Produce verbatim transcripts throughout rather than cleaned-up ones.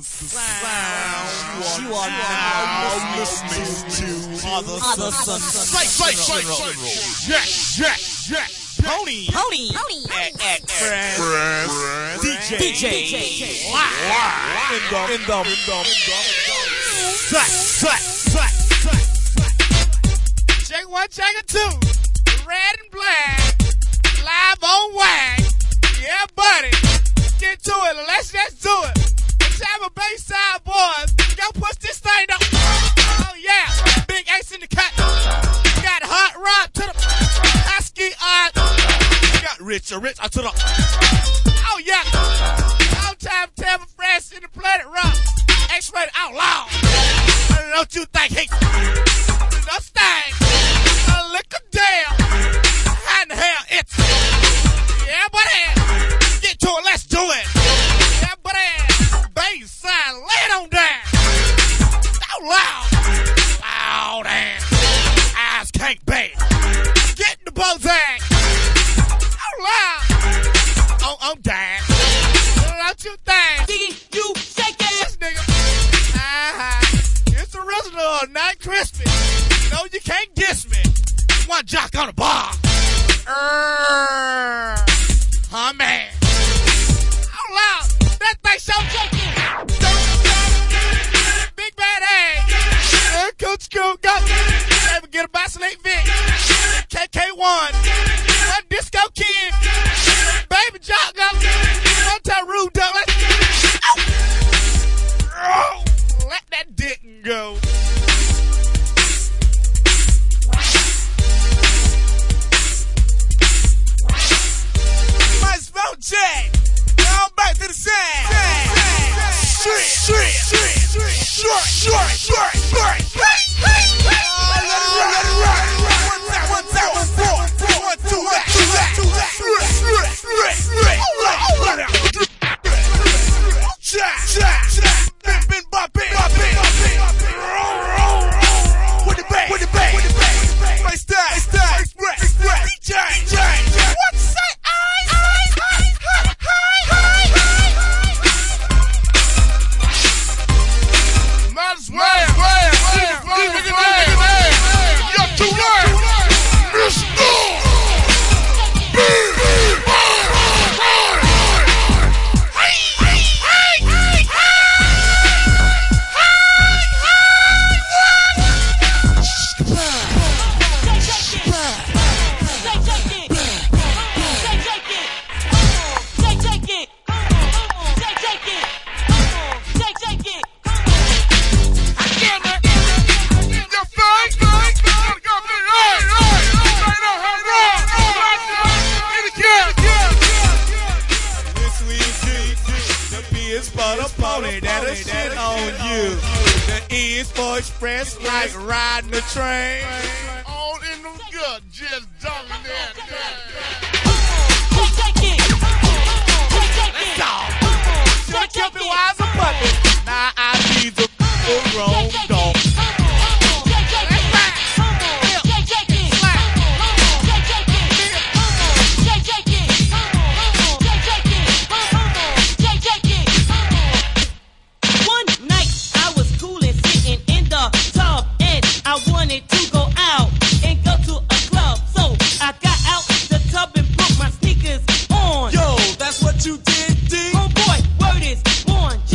sound. You are now listening to Other Sun Central. Yeah, yeah, yeah. Pony, Pony, Pony, Express, D J, D J, live in the, in the, in the, Track, track, track, track. Check one, check it two. Red and black, live on wag. Yeah, buddy. Get to it. Let's just do it. Let's have a Bayside boys. Go push this thing up. Oh yeah, Big Ace in the cut. Got Hot Rod to the Husky art. Got Rich or Rich to the. Oh yeah. All time Tampa Fresh in the Planet Rock. X-rated out loud. Don't you think he? No stain. A liquor damn. How in the hell it's? Yeah, buddy. Get to it. Let's do it. Yeah, buddy. Bass sign. Lay it on down. Out loud. Loud and eyes can't bear. Get in the Bozak. Out loud. Oh, I'm down. Don't you think? Diggy, you shake it. This nigga. Uh-huh. It's original, not crispy. No, you can't diss me. One jock on the bar. Err. Huh, man. Out loud. That thing so shaking. Big bad ass. Uh, Coach Cool, go. Never get a Basilate Vic. K K one. One Disco Kid. Baby Jock, go. One time Rude Douglas. Oh. Let that dick go. My phone check. Now I'm back to the sand. Short, short, short, short, short, short, short. Let it run, let it run. One time, one time, one four, one two, that, two that, two that. Short, short, short, short. All right, Shot, shot, shot. Been bumping, bumping, bumping. With the bang, with the bang, with the bang. My style, my style, express, express. D J, D J. What say I? I, I, I, I, I. Might as well, well, well, well, well. You're too late, Mister express like riding the train. All in the gut, just dumbing that. Let's go. Should've kept it wise a puppet. Now I need the wrong dog. I wanted to go out and go to a club, so I got out the tub and put my sneakers on. Yo, that's what you did, D? Oh boy, word is born.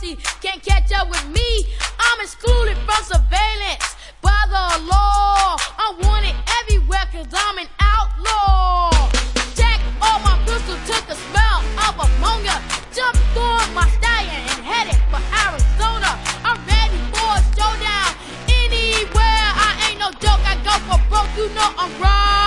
she can't catch up with me. I'm excluded from surveillance by the law. I'm wanted everywhere cause I'm an outlaw. Check all my pistols, took the smell of ammonia. Jumped on my stallion and headed for Arizona. I'm ready for a showdown. Anywhere, I ain't no joke, I go for broke, you know I'm right.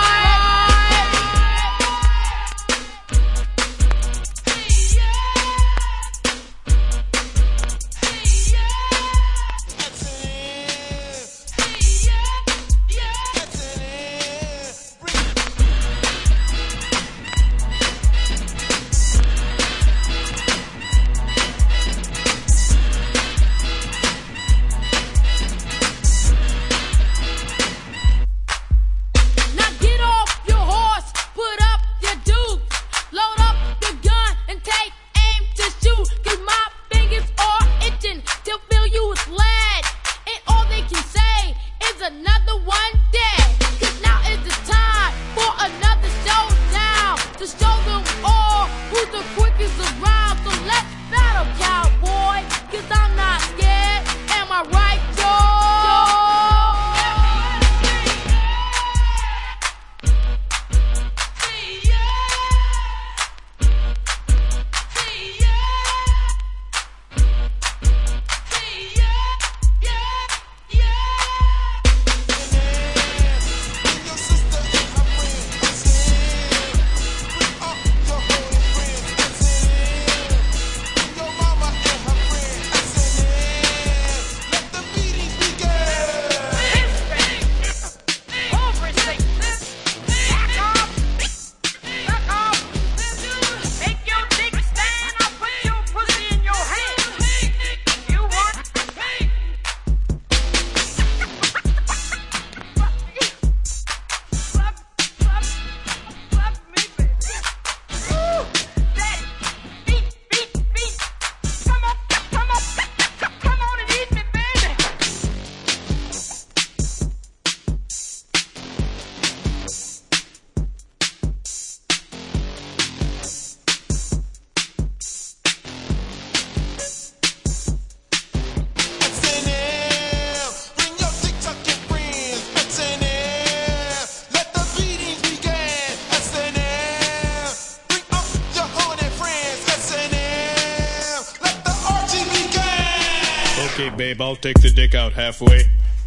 Okay, babe, I'll take the dick out halfway.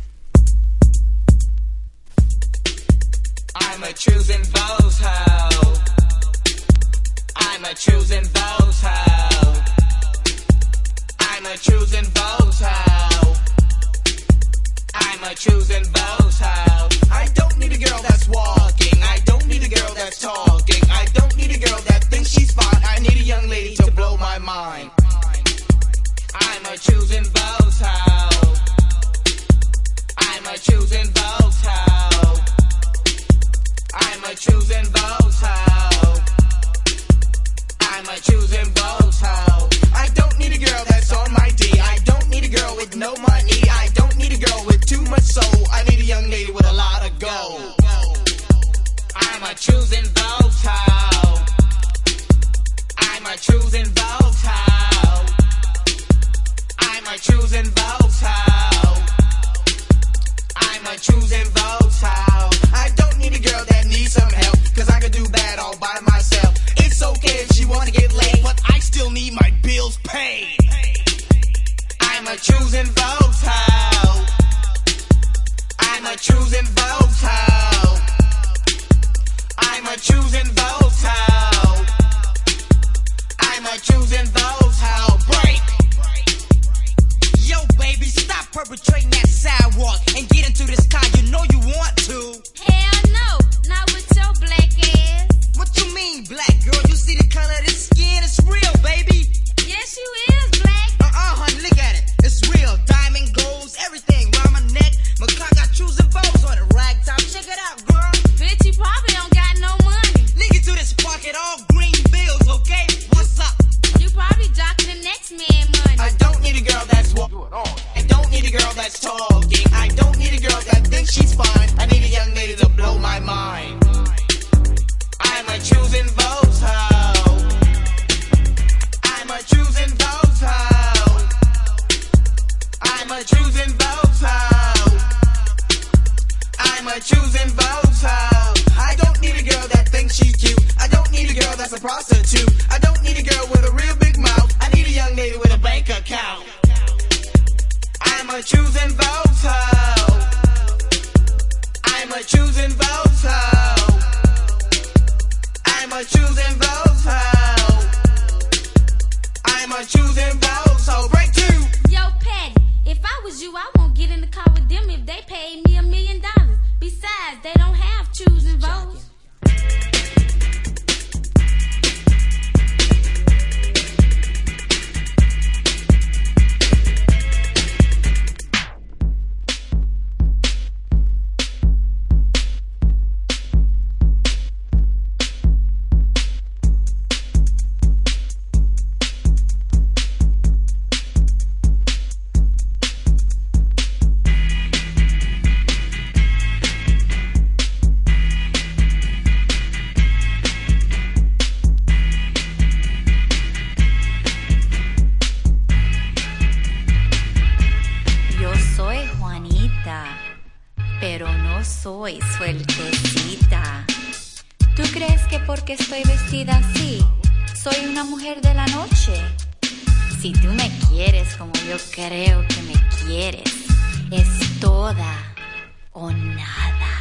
I'm a choosing those hoe. I'm a choosing those hoe. I'm a choosing those hoe. I'm a choosing those hoe. I don't need a girl that's walking. I don't need a girl that's talking. I don't need a girl that thinks she's fine. I need a young lady to blow my mind. I'm a choosing those hoe. I'm a choosing those hoe. I'm a choosing those hoe. I'm a choosing those hoe. I don't need a girl that's on my D. I don't need a girl with no money. I don't need a girl with too much soul. I need a young lady with a lot of gold. I'm a choosing those hoe. I'm a choosing those hoe. I'm a choosing those hoe. I'm a choosing those hoe. I don't need a girl that needs some help, cause I can do bad all by myself. It's okay if she wanna get laid, but I still need my bills paid. I'm a choosing those hoe. I'm a choosing those hoe. I'm a choosing those hoe. I'm a choosing those hoe. Break. Yo, baby, stop perpetrating that sidewalk and get into this car. You know you want to. Hell no, not with your black ass. What you mean, black girl? You see the color of this skin? It's real, baby. Yes, you is black. Uh-uh, honey, look at it. It's real. Diamond, golds, everything. Round my neck. My car got choosing bows on it. Rag top. Check it out, girl. Bitch, you probably don't got no money. Nigga to this pocket, all green bills, okay? What's up? You probably jocking the next man money. I don't need a girl that's walking. I don't need a girl that's talking. I don't need a girl that thinks she's fine. I need a young lady to blow my mind. I'm a choosing those hoe. I'm a choosing those hoe. I'm a choosing votes hoe. I'm a choosing votes hoe. I'm a choosing votes hoe. I'm a choosing votes hoe. Break two. Yo, Patty, if I was you, I won't get in the car with them if they paid me a million dollars. Besides, they don't have choosing votes. Soy suertecita. ¿Tú crees que porque estoy vestida así, soy una mujer de la noche? Si tú me quieres como yo creo que me quieres, es toda o nada.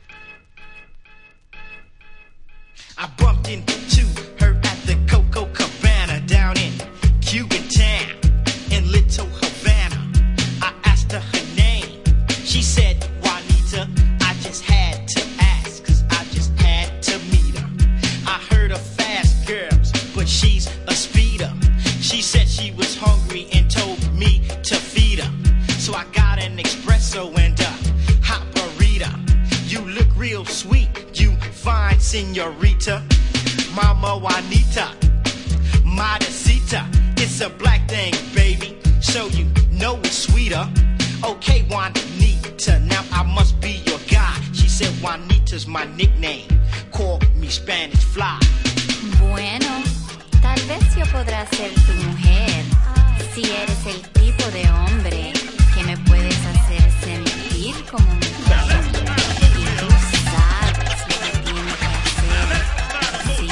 I bumped into her at the Coco Cabana down in Cuban Town in Little Havana. I asked her her name. She said Juanita. I just had to ask, cause I just had to meet her. I heard of fast girls, but she's a speeder. She said she was hungry and told me to feed her. So I got an espresso and a hot burrito. You look real sweet, you fine señorita. Mama Juanita, Madecita. It's a black thing, baby, so you know it's sweeter. Okay, Juanita, now I must be your guy. She said Juanita's my nickname. Call me Spanish Fly. Bueno, tal vez yo podrá ser tu mujer si eres el tipo de hombre que me puedes hacer sentir como mujer. Y tú sabes lo que tienes que hacer, ¿sí?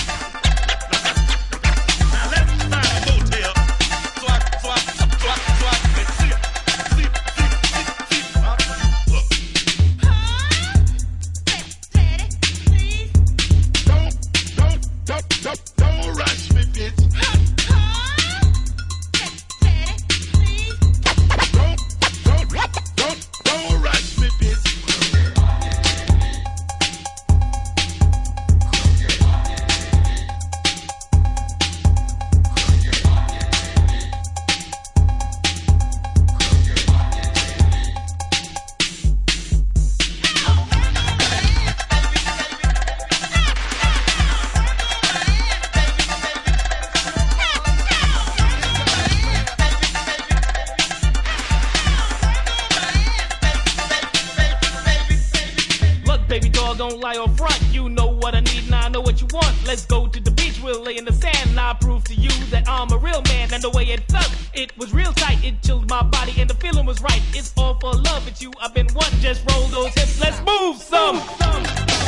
Don't lie or front, you know what I need and I know what you want. Let's go to the beach, we'll lay in the sand and I'll prove to you that I'm a real man. And the way it felt, it was real tight, it chilled my body and the feeling was right. It's all for love, it's you, I've been one. Just roll those hips, let's move some, some.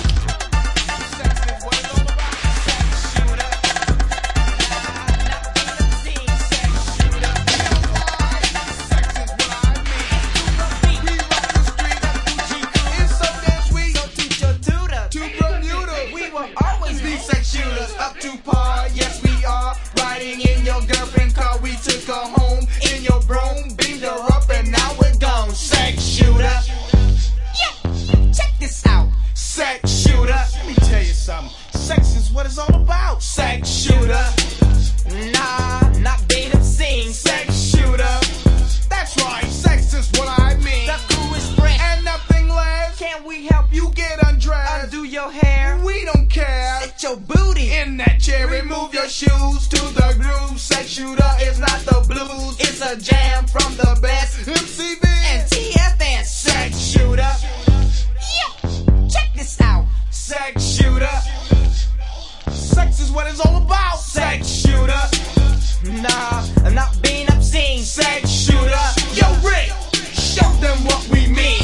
Up to par, yes we are. Riding in your girlfriend car, we took her home in your broom, beamed her up and now we're gone. Sex shooter. Yeah, check this out. Sex shooter. Let me tell you something. Sex is what it's all about. Sex shooter. Nah, not being obscene. Sex shooter. That's right, sex is what I mean. The crew is fresh and nothing less. Can we help you get undressed? Undo your hair. We don't care. Sit your booty in that chair. Remove your shoes to the groove. Sex shooter is not the blues. It's a jam from the best. M C B and T F N. Sex shooter. Yeah, check this out. Sex shooter. Sex is what it's all about. Sex shooter. Nah, I'm not being obscene. Sex shooter. Yo, Rick, show them what we mean.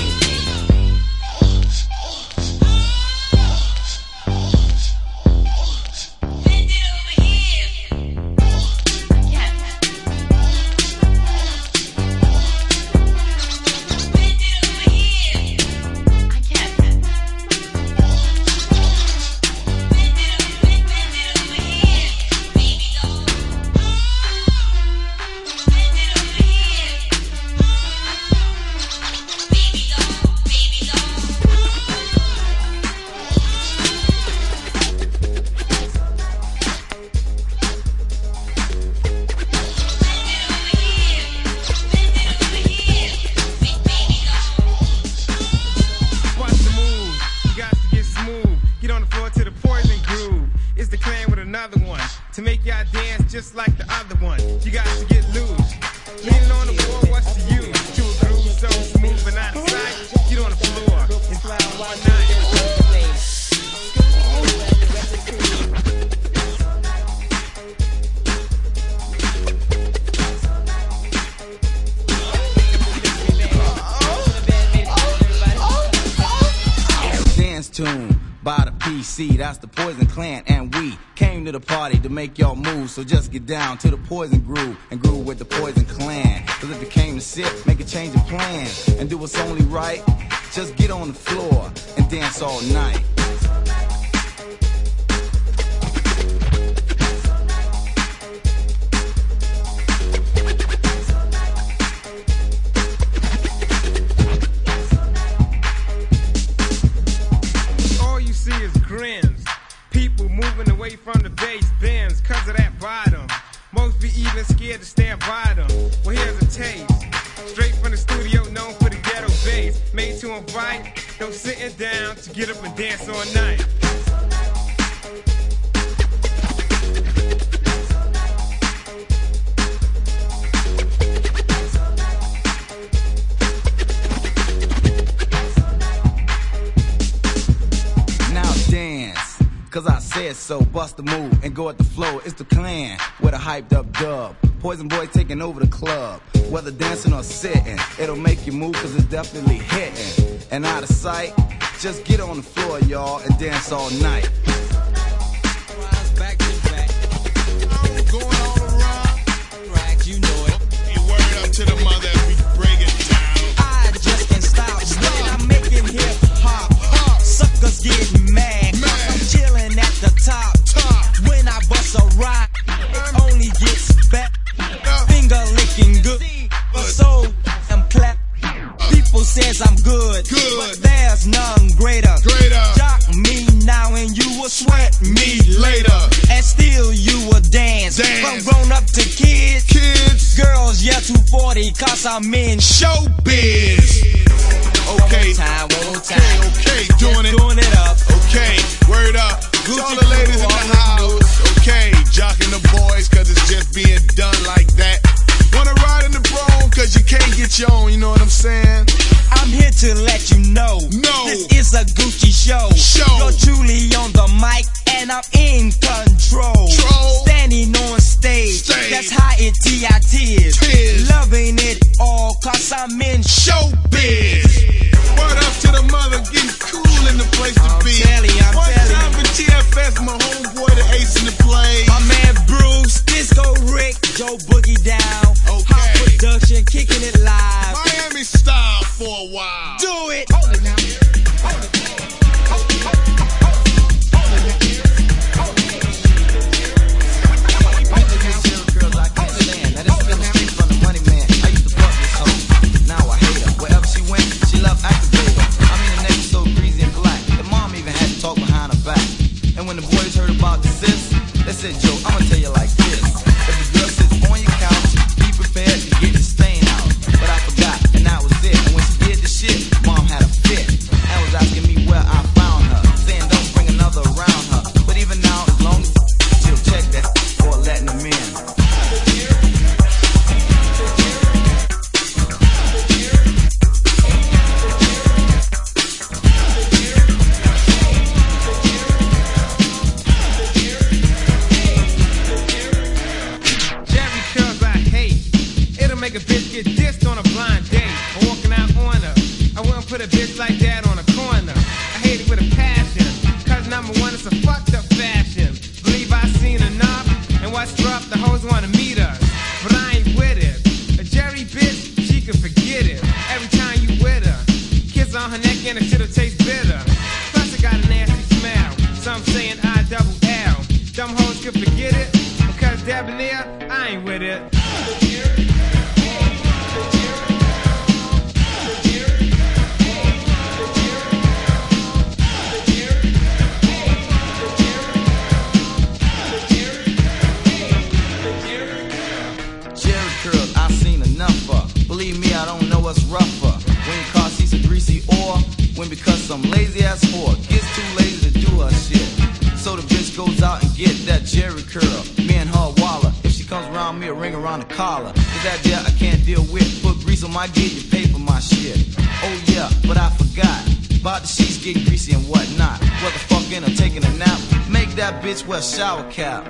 tune by the P C, that's the Poison Clan, and we came to the party to make y'all move, so just get down to the Poison groove and groove with the Poison Clan. Cause if you came to sit, make a change of plan and do what's only right, just get on the floor and dance all night. People moving away from the bass bins cause of that bottom. Most be even scared to stare by them. Well, here's a taste. Straight from the studio, known for the ghetto bass. Made to invite those sitting down to get up and dance all night. Cause I said so, bust the move and go at the flow. It's the Clan with a hyped up dub. Poison Boy taking over the club. Whether dancing or sitting, it'll make you move cause it's definitely hitting. And out of sight, just get on the floor, y'all, and dance all night. Rise back to back. I'm going all around. Right, you know it. Hey, word up to the mother as we break it down. I just can't stop. Still I'm making hip hop. Suckers getting mad. Chillin' at the top. top. When I bust a rock, it only gets better. Finger licking good. So I'm clap. People says I'm good, good. But there's none greater. greater. Jock me now and you will sweat me later. And still you will dance. dance. From grown up to kids. Kids. Girls, yeah, two forty, cause I'm in showbiz. Okay, one more time, one more time. Okay, okay, doing it, doing it up. Okay, word up. Gucci all the ladies in the house. Okay, jocking the boys, cause it's just being done like that. Wanna ride in the bro, cause you can't get your own, you know what I'm saying? I'm here to let you know, no. This is a Gucci show. show. You're truly on the mic, and I'm in control. Troll. Standing on stage, Stay. That's how it is. Loving it all, cause I'm in showbiz. Word up to the mother, getting cool in the place to I'm be. Telling you, I'm One telling time you. for T F S, my homeboy, the ace in the play. My man Bruce, Disco Rick, Joe Boogie Down. Okay. Hot production, kicking it live. Miami style for a while. Do it. Hold it now. Hold it. Hold it. Hold it. And when the boys heard about the sis, they said, Joe, I'ma tell you like this. If the girl sits on your couch, be prepared to get the stain out. But I forgot, and that was it. And when she did the shit, mom had a fit. And was asking me where I found her, saying don't bring another around her. But even now, as long as she'll check that before letting them in. Make a bitch get dissed on a blind date or walking out on her. I wouldn't put a bitch like that on a corner. I hate it with a passion, cause number one, it's a fucked up fashion. Believe I seen enough, and what's rough, the hoes wanna meet us, but I ain't with it. A Jerry bitch, she can forget it. Every time you with her, kiss on her neck and it shit'll taste bitter. Plus it got a nasty smell, some saying I double L. Dumb hoes can forget it, because debonair, I ain't with it. Believe me, I don't know what's rougher. When your car seats are greasy or when because some lazy ass whore gets too lazy to do her shit. So the bitch goes out and get that Jerry curl. Me and her waller. If she comes around me, a ring around the collar. Cause that there I can't deal with. Put grease on my gear, you pay for my shit. Oh yeah, but I forgot about the sheets getting greasy and whatnot. What the fuck in or taking a nap? Make that bitch wear a shower cap.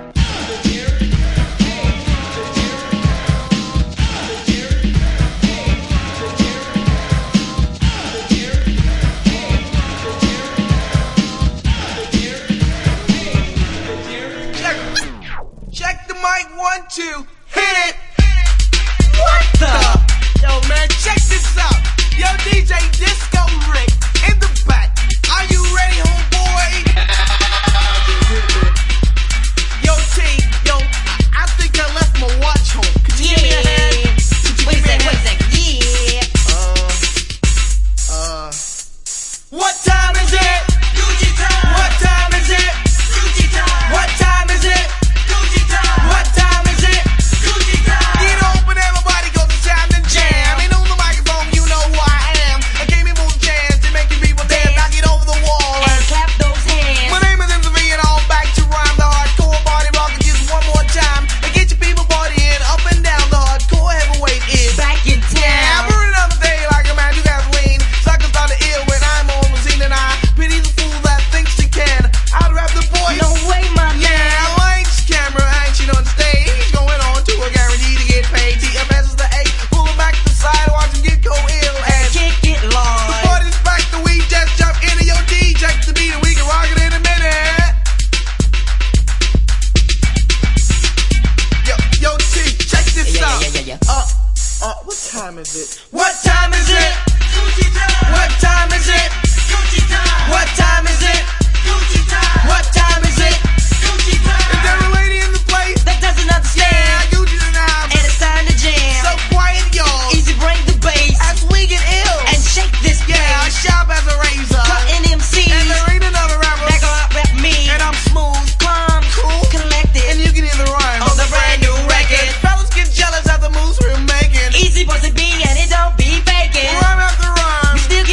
time is it? What time is it? Gucci time. What time is it? Gucci time. What time is it? Gucci time. What time is it? Gucci time. Is there a lady in the place that doesn't understand? Yeah, Gucci's in the house. And it's time to jam. So quiet, y'all. Easy, bring the bass as we get ill and shake this yeah, place. I shop as a razor. Cutting M Cs. And there ain't another rapper that go out rap me. And I'm smooth, calm, cool, collected. And you can hear the rhyme on the brand new record. Fellas get jealous at the moves we're making. Easy boys to be and it don't be faking. Rhyme after rhyme. We still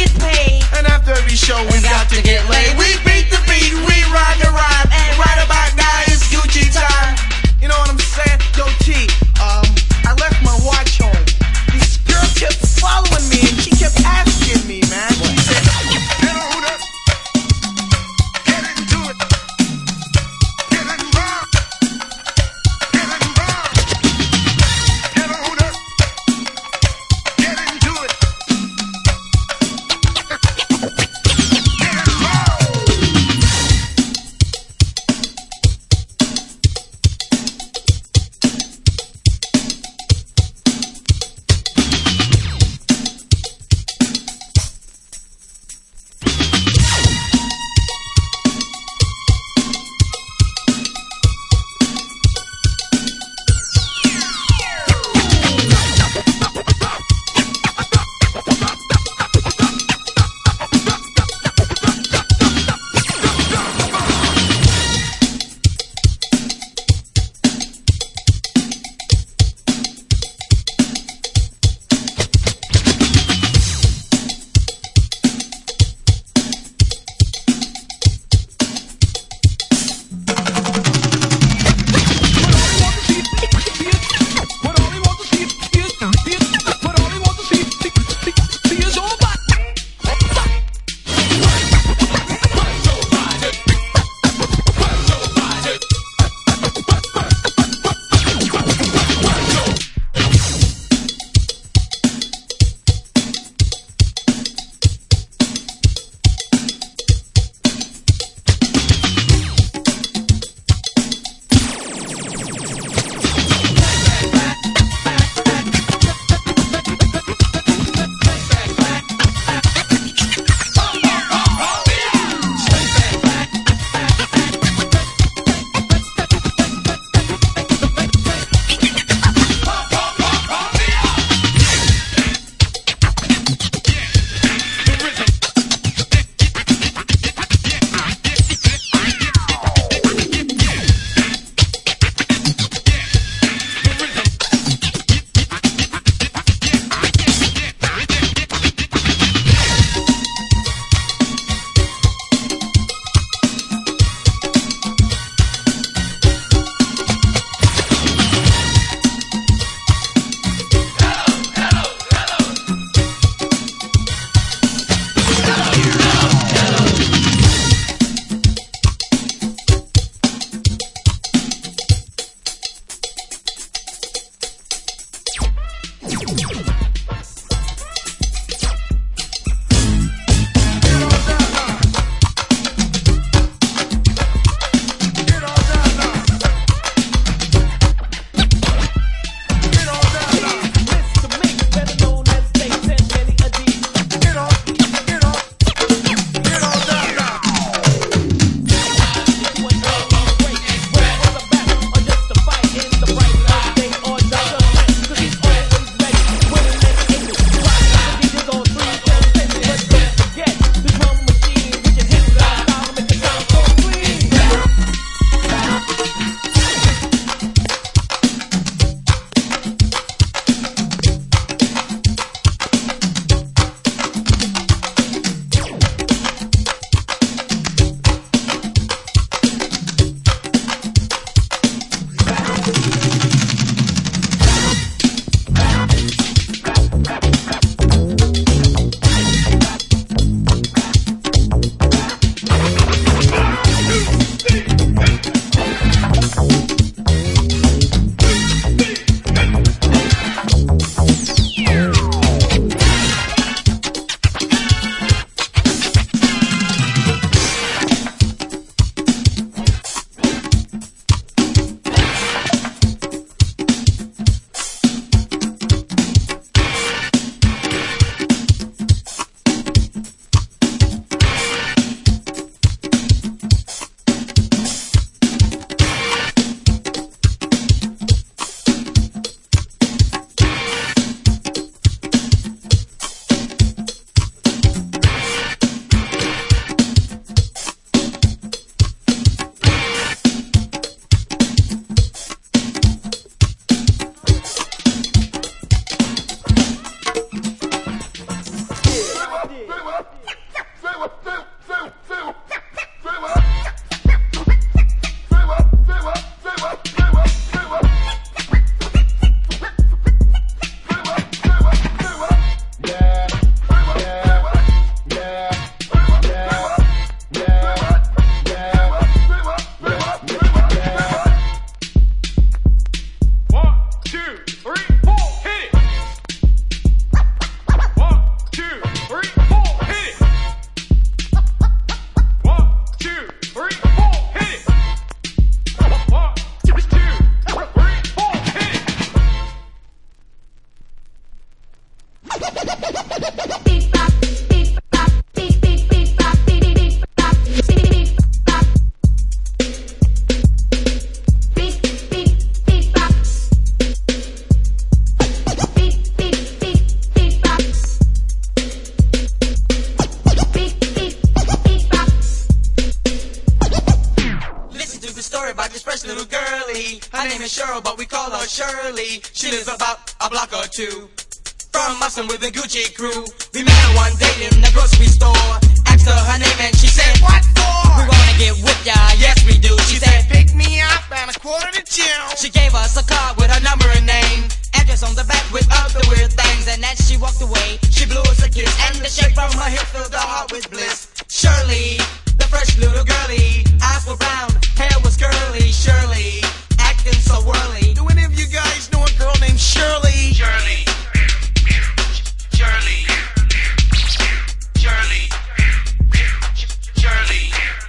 She lives about a block or two from us and with the Gucci crew. We met her one day in the grocery store. Asked her her name and she said, "What for?" "We wanna get with ya, yes we do." She said, "Pick me up and a quarter to chill." She gave us a card with her number and name, address on the back with other weird things. And as she walked away, she blew us a kiss, and the shake from her hips filled her heart with bliss. Shirley, the fresh little girlie, eyes were brown, hair was curly. Shirley, acting so whirly. Do any of you guys know a girl named Shirley? Shirley. Shirley. Shirley. Shirley.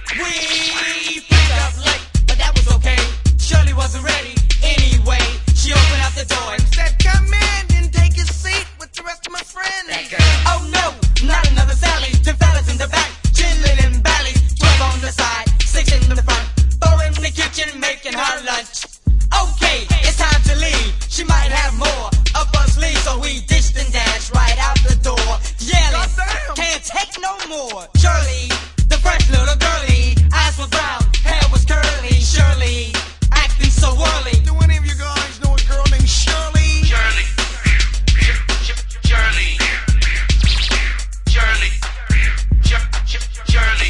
We picked up late, but that was okay. Shirley wasn't ready anyway. She opened up the door and said, "Come in and take a seat with the rest of my friends." That girl. Oh no, not another Sally. Ten fellas in the back, chillin' in valleys. Twelve on the side, six in the front. Four in the kitchen making her lunch. Okay, it's time to leave. She might have more up her sleeve, so we dished and dashed right out the door, yelling, "Can't take no more!" Shirley, the fresh little girlie, eyes were brown, hair was curly. Shirley, acting so whirly. Do any of you guys know a girl named Shirley? Shirley, Shirley, Shirley, Shirley.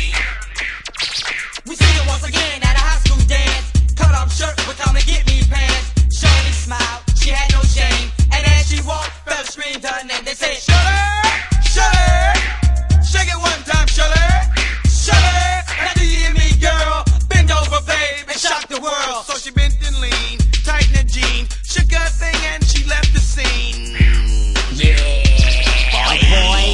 We see her once again at a high school dance. Cut off shirt with come and get me pants. Shirley smiled, she had no shame, and as she walked, fellas screamed her name. They said, "Shirley, Shirley, shake it one time, Shirley, Shirley." Now do you hear me, girl? Bend over, babe, and shock the world. So she bent and leaned, tightened her jean, shook her thing, and she left the scene. Yeah, boy, boy.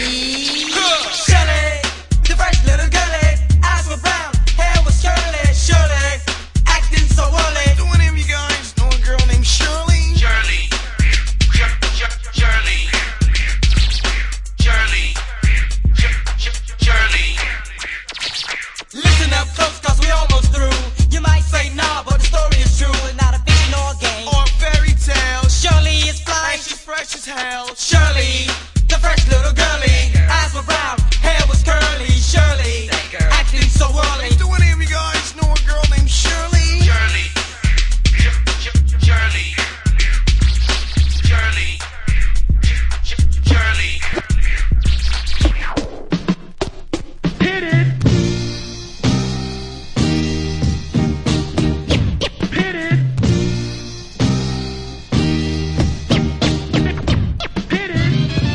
Shirley, the fresh little girlie, eyes were brown, hair was curly. Shirley, acting so whirly. Do any of you guys know a girl named Shirley? Shirley, Shirley, Shirley, Shirley. Listen up close, cause we almost through. You might say nah, but the story is true. It's not a fiction or a game or a fairy tale. Shirley is fly, and she's fresh as hell. Shirley, the fresh little girlie, eyes were brown, hair was curly. Shirley, acting so whirly. Do any of you guys know a girl named Shirley? Shirley, Shirley, Shirley, Shirley. Hit it. Hit it. Hit it.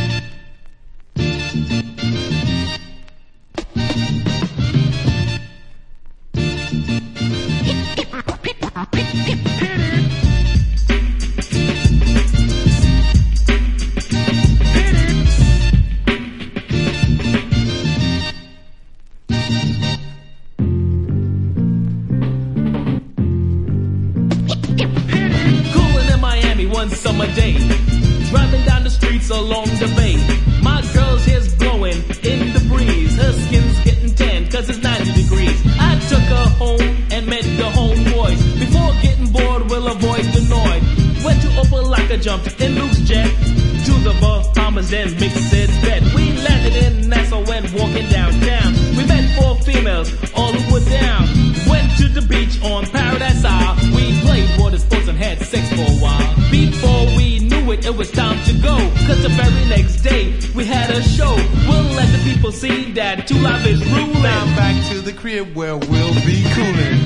Cooling in Miami one summer day, driving down the streets along the bay. My girl's hair's blowing in the breeze, her skin's getting tan cause it's ninety degrees. I took her home and met the homeboys. Before getting bored, we'll avoid the noise. Went to Opelika, jumped in Luke's jet to the Bahamas and mixed it bed. We landed in Nassau, went walking downtown. We met four females, all who were down. Went to the beach on Paradise Isle. We played water sports and had sex for a while. Before we knew it, it was time to go, cause the very next day we had a show. We'll let the people see that Two Live is ruling. Now back to the crib where we'll be cooling.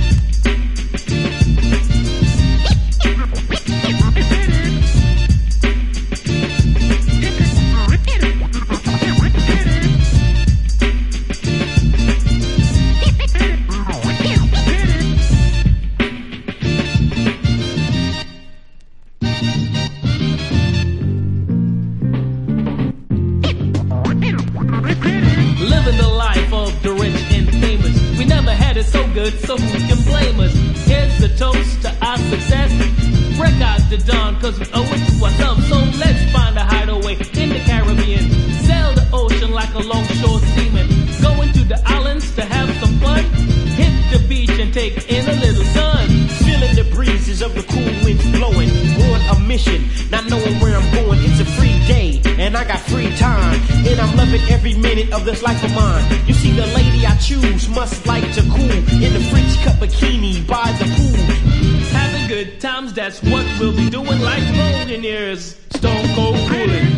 Living the life of the rich and famous. We never had it so good, so who can blame us? Here's a toast to our success. Break out the dawn, cause we owe it to ourselves. So let's find a hideaway in the Caribbean. every minute of this life of mine. You see, the lady I choose must like to cool in the French cut bikini by the pool. Having good times, that's what we'll be doing like golden years. Stone Cold Coolin'.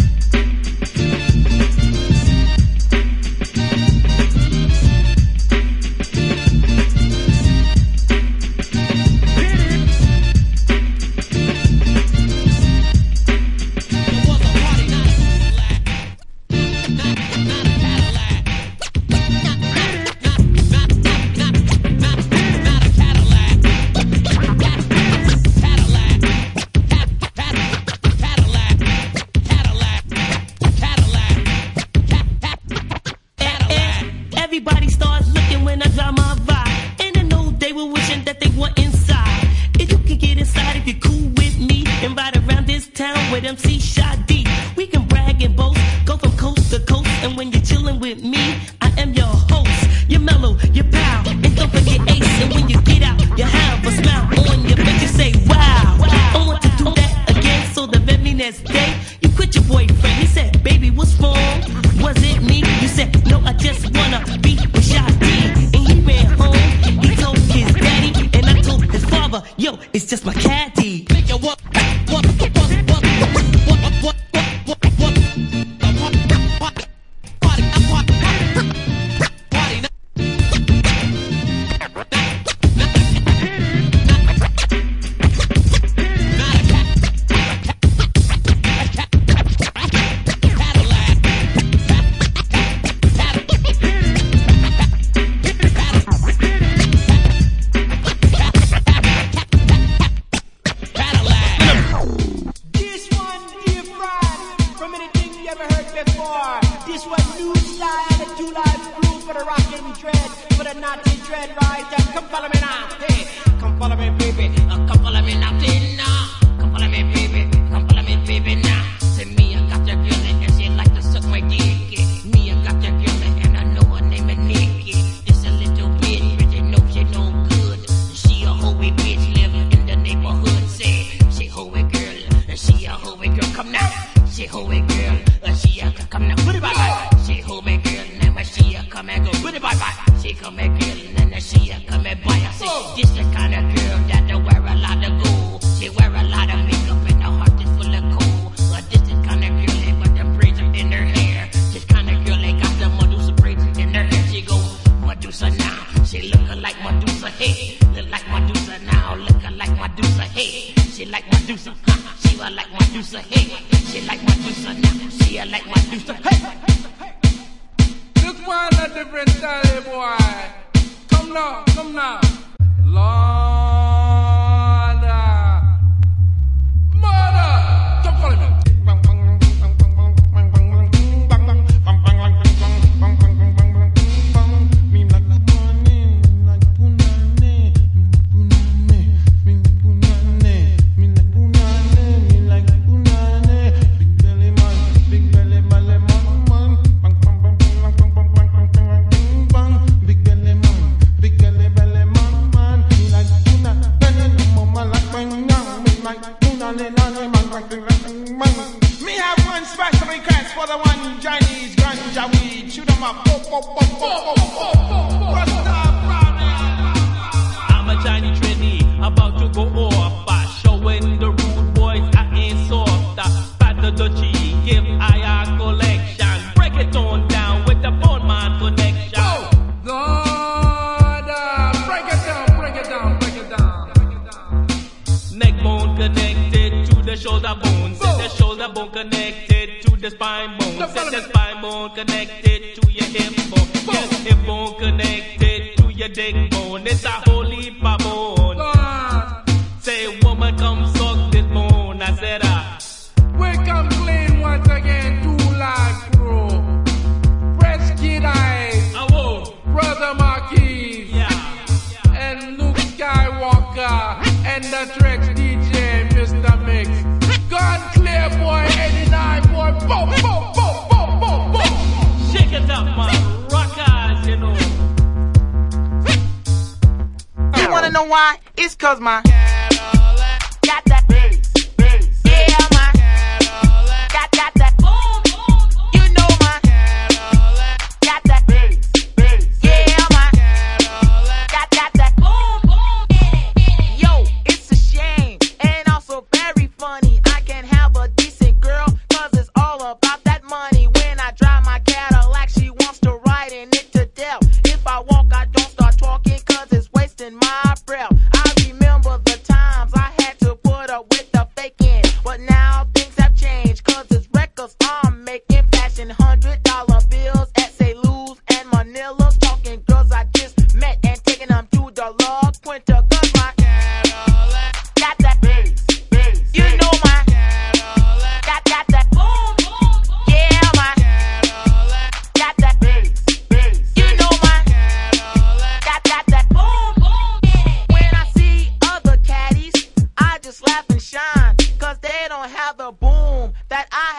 Cause my Cadillac got that bass, bass. Yeah, my Cadillac got, got that boom, boom, boom. You know my Cadillac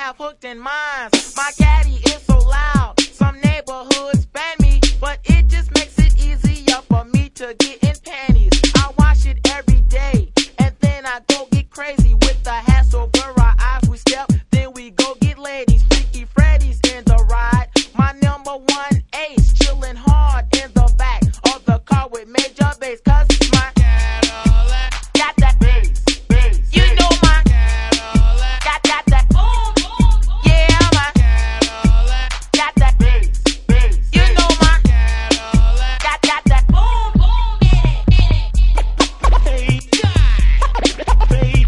have hooked in minds. My caddy is so loud, some neighborhoods ban me, but it just makes it easier for me to get in panties. I wash it every day, and then I go get crazy with the hassle over our eyes. We step, then we go get ladies. Freaky Freddy's in the ride. My number one ace, chillin' hard in the back of the car with major bass, cause my Cadillac got that bass, bass. You know my Cadillac got, got that boom, boom, boom. Yeah, my Cadillac got that bass, bass. You know my Cadillac got, got that boom, boom. Hey, hey,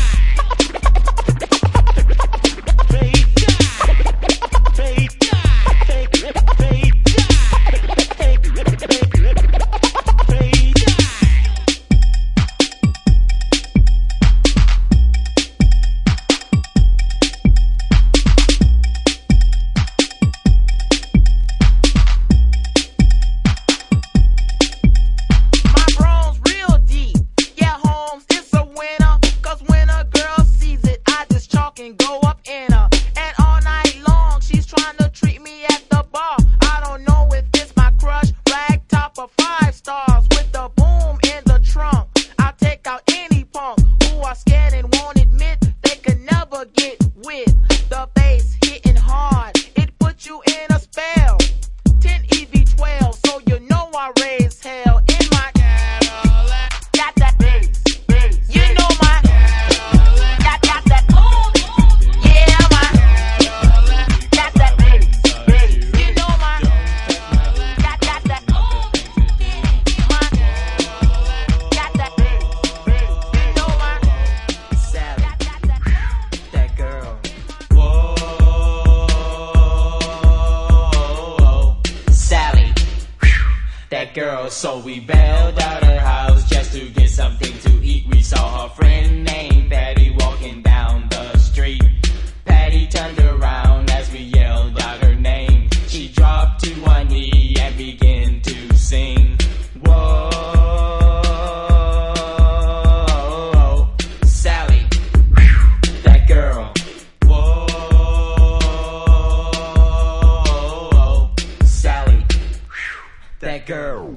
So we bailed out her house just to get something to eat. We saw her friend named Patty walking down the street. Patty turned around as we yelled out her name. She dropped to one knee and began to sing. Whoa, Sally, that girl. Whoa, Sally, that girl.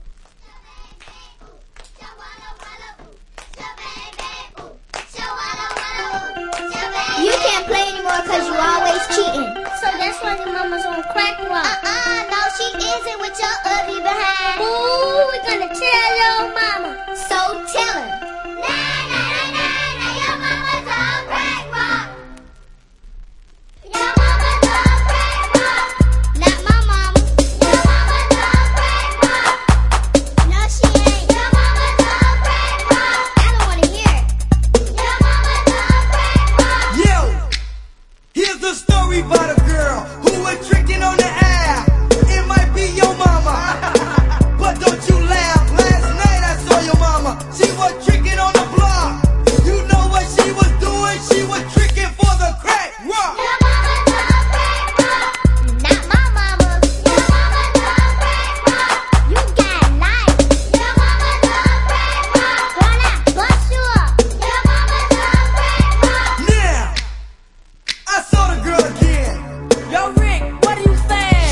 Cause you always cheating. So that's why your mama's on crack rock. Uh-uh, no she isn't with your ugly behind. Ooh, we're gonna tell your mama. So tell her. Nah, nah, nah, nah, nah, your mama's on crack rock. Your mama's on crack rock. Not my mama. Your mama's on crack rock. No she ain't. Your mama's on crack rock. I don't wanna hear it. Your mama's on crack rock. Yo! Here's the story about a girl who was tricking on the air. It might be your mama, but don't you laugh. Last night I saw your mama. She was tricking on the block. You know what she was doing? She was tricking for the crack rock. Your mama's on crack rock. Not my mama. Your mama's on crack rock. You got life. Your mama's on crack rock. Wanna bust you up. Your mama's on crack rock. Now I saw the girl again. Yo, Rick, what are you saying?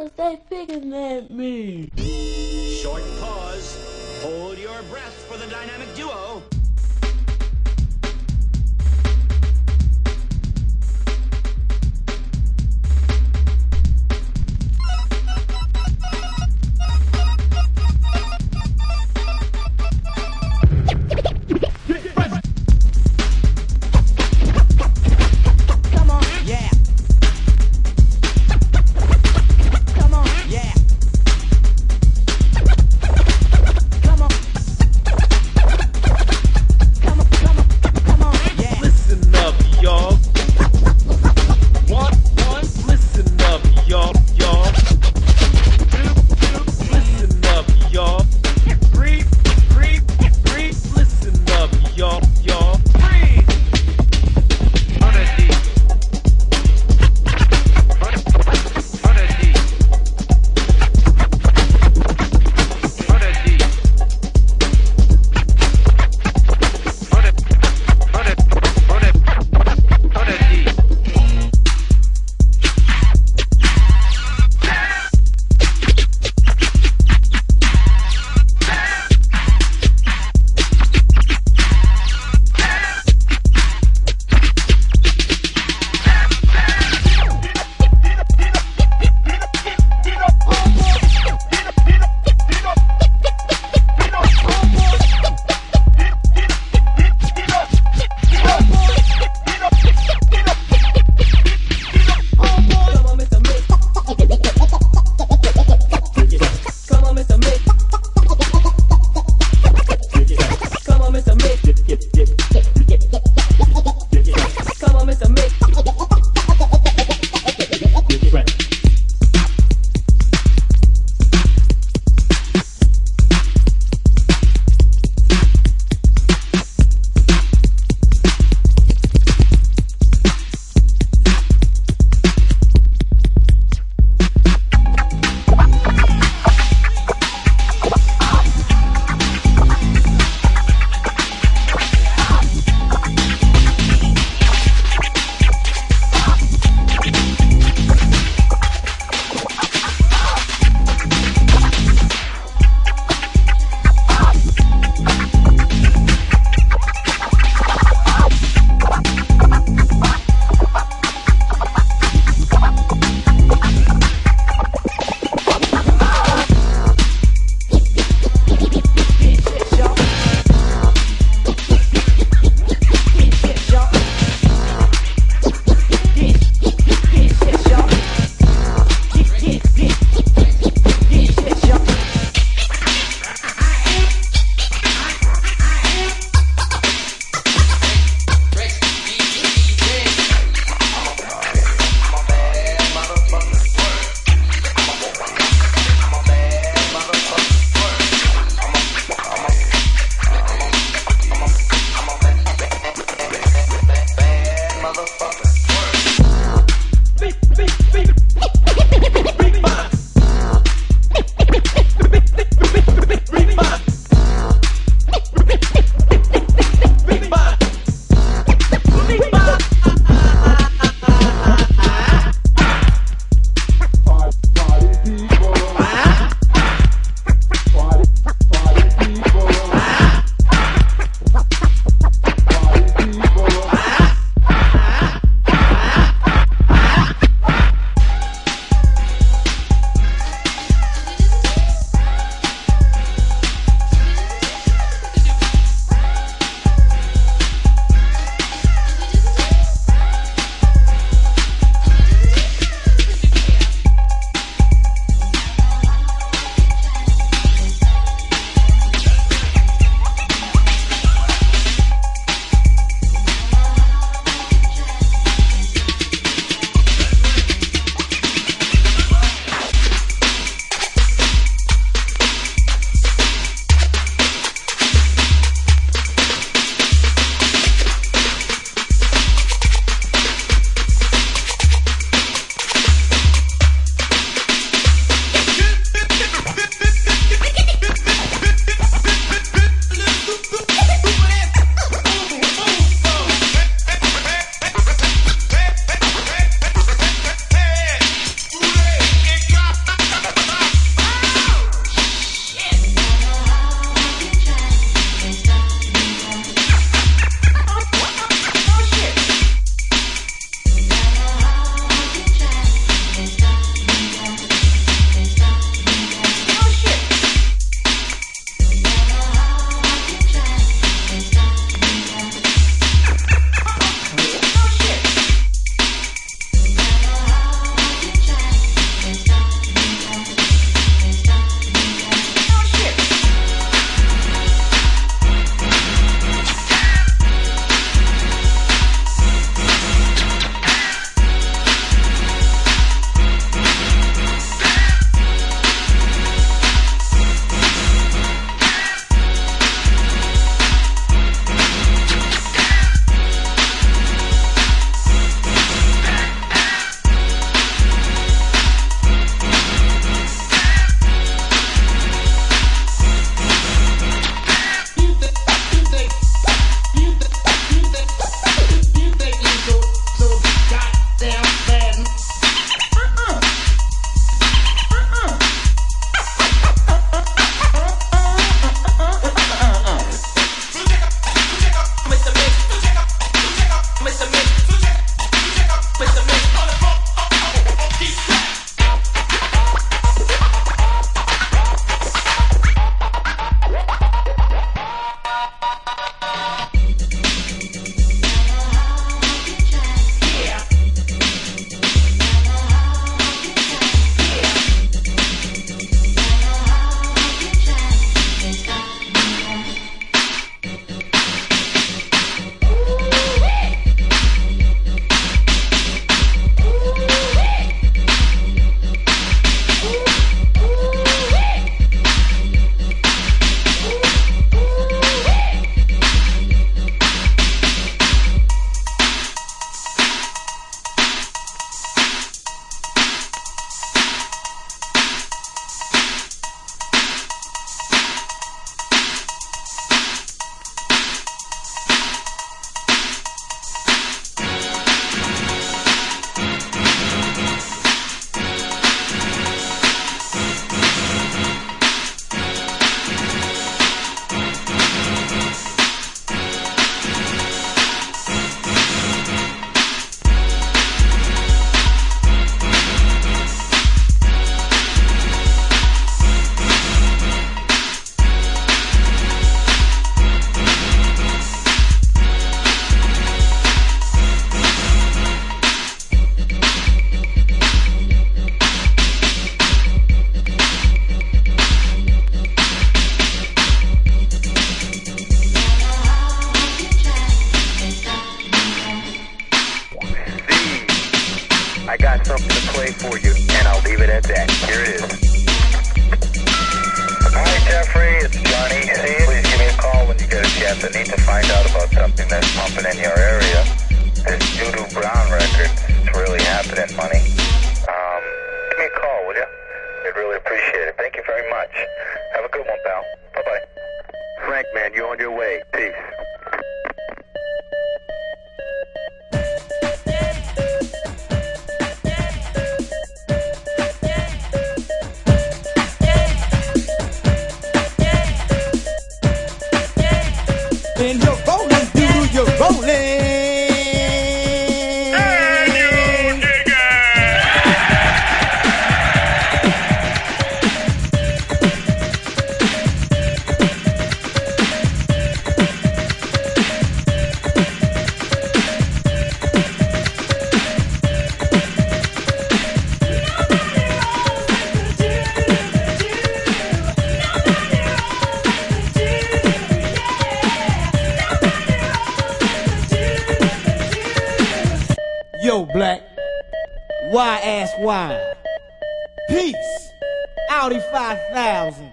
Cause they picking at me. Short pause. Hold your breath for the dynamic duo. Come on. I got something to play for you, and I'll leave it at that. Here it is. Hi, Jeffrey. It's Johnny. Please give me a call when you get a chance. I need to find out about something that's pumping in your area. This Doodoo Brown record is really happening, money. Um, give me a call, will you? I'd really appreciate it. Thank you very much. Have a good one, pal. Bye-bye. Frank, man, you're on your way. Peace. And you're rolling, dude, you're rolling. Yo, Black, why ask why? Peace, Audi five thousand.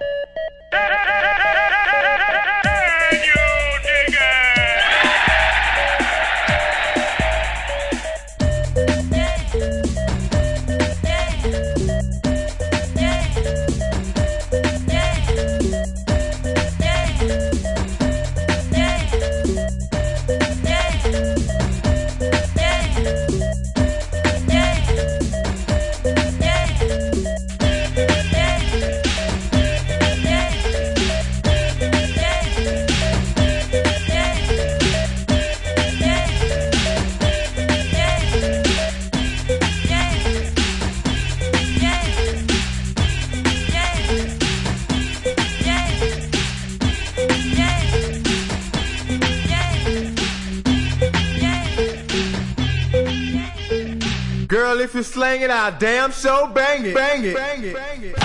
Girl, if you're slanging, I'll damn so bang it, bang it, bang it, bang it.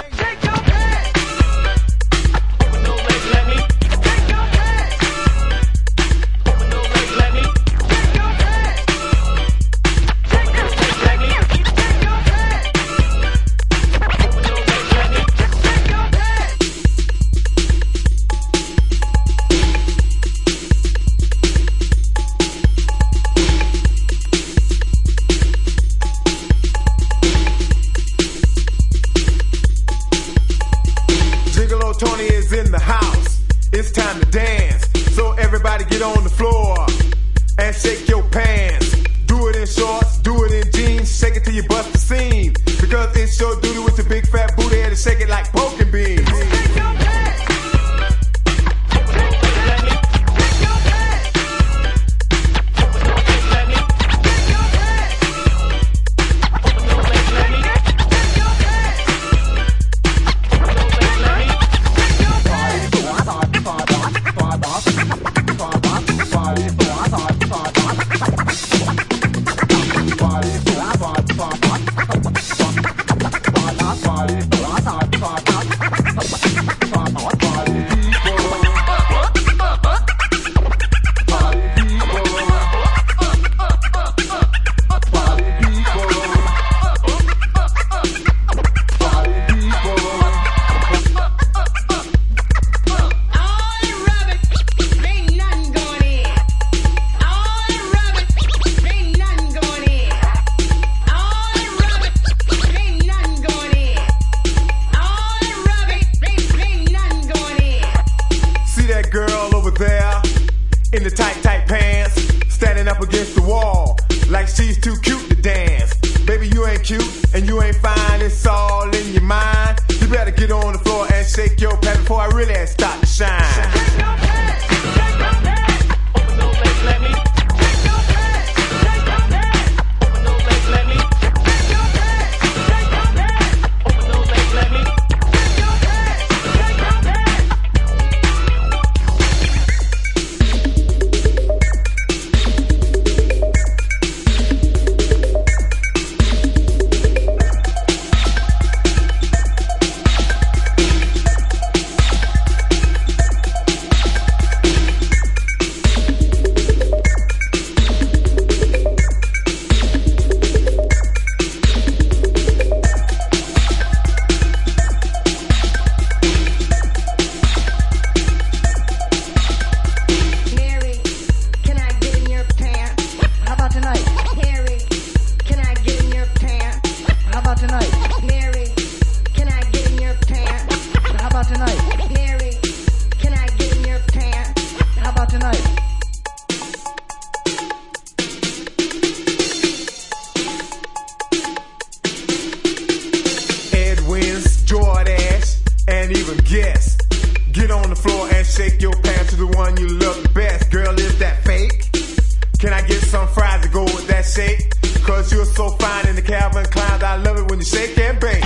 Tony is in the house. It's time to dance. So everybody get on the floor and shake your pants. Do it in shorts, do it in jeans. Shake it till you bust the seam. Because it's your duty with your big fat booty head to shake it like poking beans. floor and shake your pants to the one you love the best. Girl, is that fake? Can I get some fries to go with that shake? Cause you're so fine in the Calvin Klein. I love it when you shake and bake.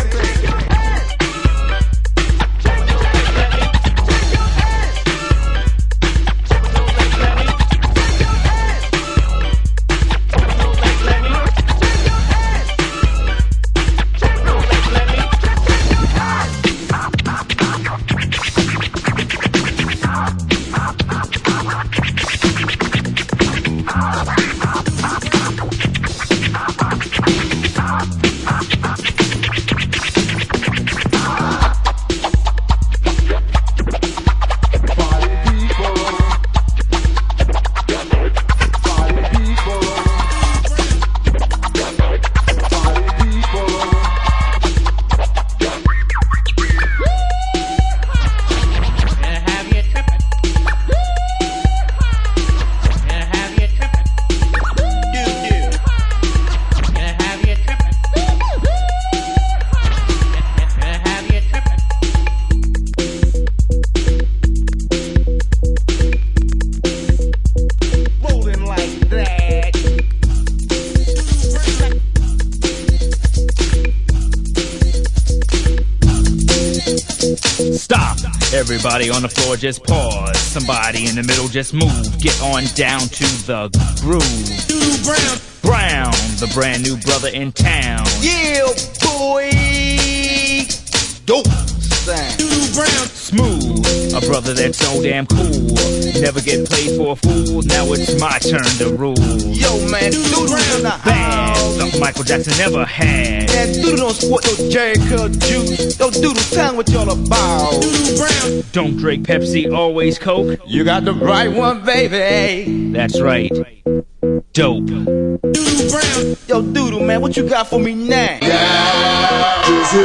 Everybody on the floor just pause. Somebody in the middle just move. Get on down to the groove. Doodoo Brown. Brown, the brand new brother in town. Yeah, boy. Dope sound. Doodoo Brown. Smooth, a brother that's so damn cool. Never get played for a fool. Now it's my turn to rule. Yo, man, Doodoo in the Bad, house. something Michael Jackson never had. That Doodoo don't sport no Jerry Curl juice. Yo, Doodoo, tell me what y'all about. Doodoo Brown. Don't drink Pepsi, always Coke. You got the right one, baby. That's right. Dope. Doodoo Brown. Yo, Doodoo, man, what you got for me now? Yeah.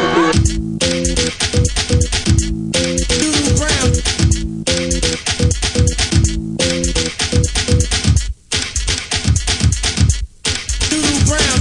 Doodoo Brown. Doodoo Brown.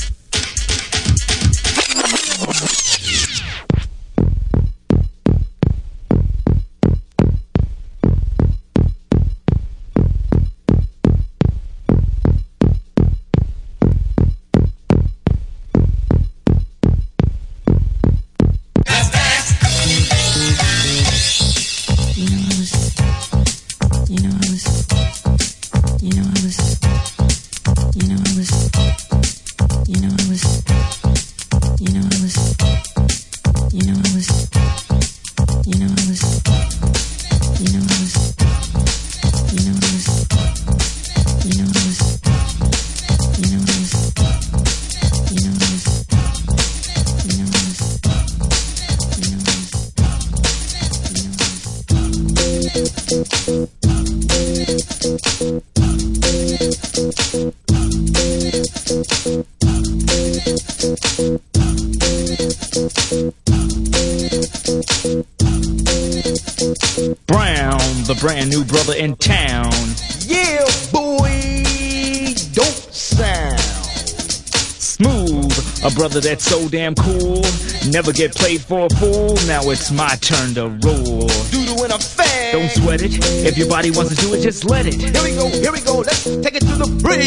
Brown, the brand new brother in town. Yeah, boy, dope sound. Smooth, a brother that's so damn cool. Never get played for a fool. Now it's my turn to rule. Doodoo in a fan. Don't sweat it. If your body wants to do it, just let it. Here we go, here we go. Let's take it to the bridge.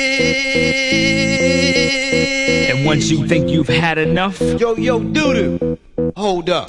And once you think you've had enough, yo, yo, Doodoo, hold up.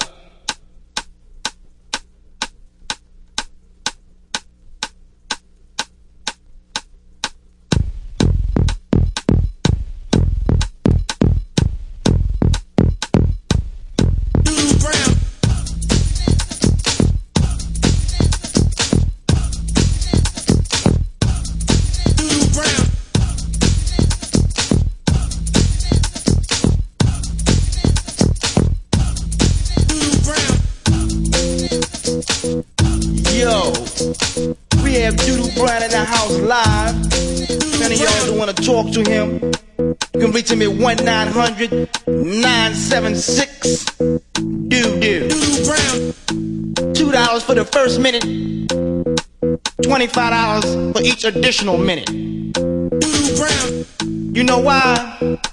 We have Doodoo Brown in the house live. If any of y'all don't want to talk to him, you can reach him at one nine hundred nine seven six Doodoo. Two dollars for the first minute, twenty-five dollars for each additional minute. You know why?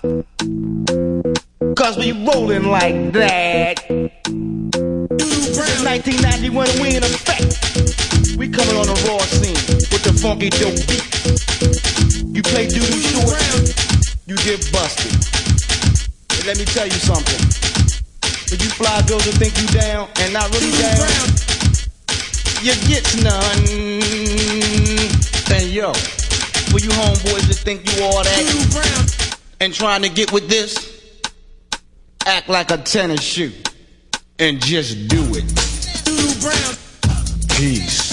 Cause we rolling like that. Since nineteen ninety-one, we in effect. coming on the raw scene with the funky dope beat. You play doo-doo short, you get busted. And let me tell you something. If you fly girls that think you down and not really down, you get none. And yo, for you homeboys that think you all that and trying to get with this, act like a tennis shoe and just do it. Peace.